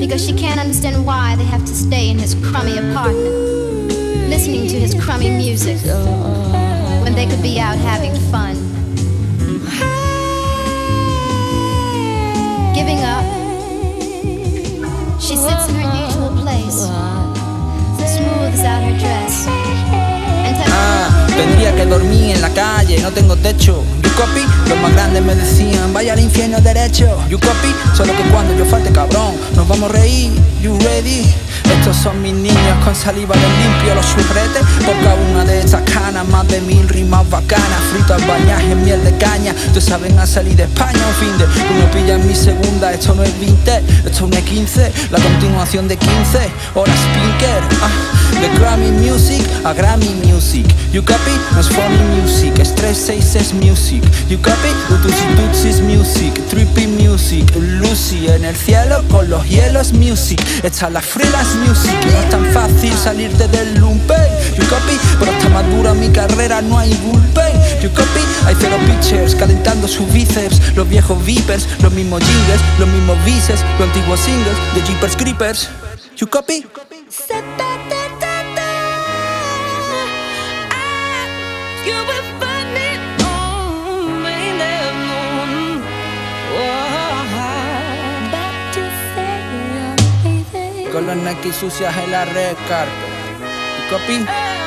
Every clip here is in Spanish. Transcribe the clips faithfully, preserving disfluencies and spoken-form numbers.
because she can't understand why they have to stay in his crummy apartment, listening to his crummy music, when they could be out having fun. Giving up, she sits in her usual place, smooths out her dress, and tells Ah, tendría que dormir en la calle, no tengo techo. You copy, los más grandes me decían, vaya al infierno derecho. You copy, solo que cuando yo falte cabrón, nos vamos a reír. You ready? Estos son mis niños con saliva de limpio los churretes. Por cada una de estas canas, más de mil rimas bacanas, fritas bañadas en miel de caña. Ustedes saben a salir de España un fin de. Tú no pillas mi segunda, esto no es veinte, esto no es quince. La continuación de quince horas Pinker. Ah, de Grammy Music a Grammy Music. You copy? No es funny music, es tres seis seis music. You copy? Utusi Tutsis music, trippy music. Lucy en el cielo con los hielos music. Esta es la freelance music. No es tan fácil salirte del lumpen. You copy? Pero está más dura mi carrera, no hay bullpen. You copy? Hay cero pitchers calentando sus bíceps. Los viejos vipers, los mismos jingles, los mismos vices, los antiguos singles de Jeepers Creepers. You copy? Con los Nike sucias en la red carpet. You copy?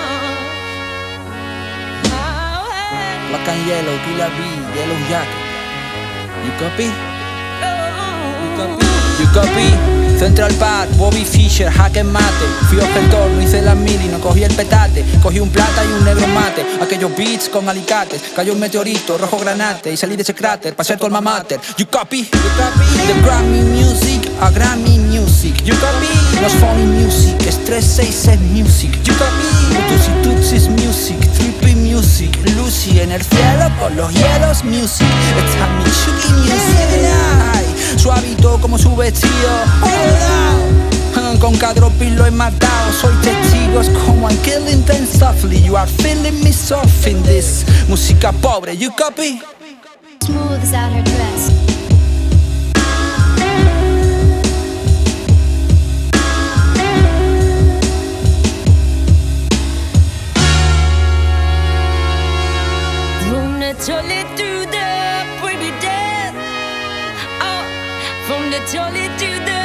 Black and yellow, Killer B, yellow jacket. You copy? You copy? You copy? Central Park, Bobby Fischer, jaque mate. Fui objetor, no hice las mil y no cogí el petate. Cogí un plata y un negro mate. Aquellos beats con alicates. Cayó un meteorito, rojo granate. Y salí de ese cráter pa' ser tu alma mater. You copy? You copy? The Grammy Music a Grammy Music. You copy? No es funny music, es tres seis seis music. You copy? Utusi Tutsis music, trippy music. Lucy en el cielo con los hielos music. Esta es mi Chucky music. Ay, suavito como su vestido. Con Cadropil lo he matado. Soy testigos como I'm killing them softly. You are feeling me soft in this música pobre. You copy? smooths out her dress. From the toilet to the pretty death. Oh, from the toilet to the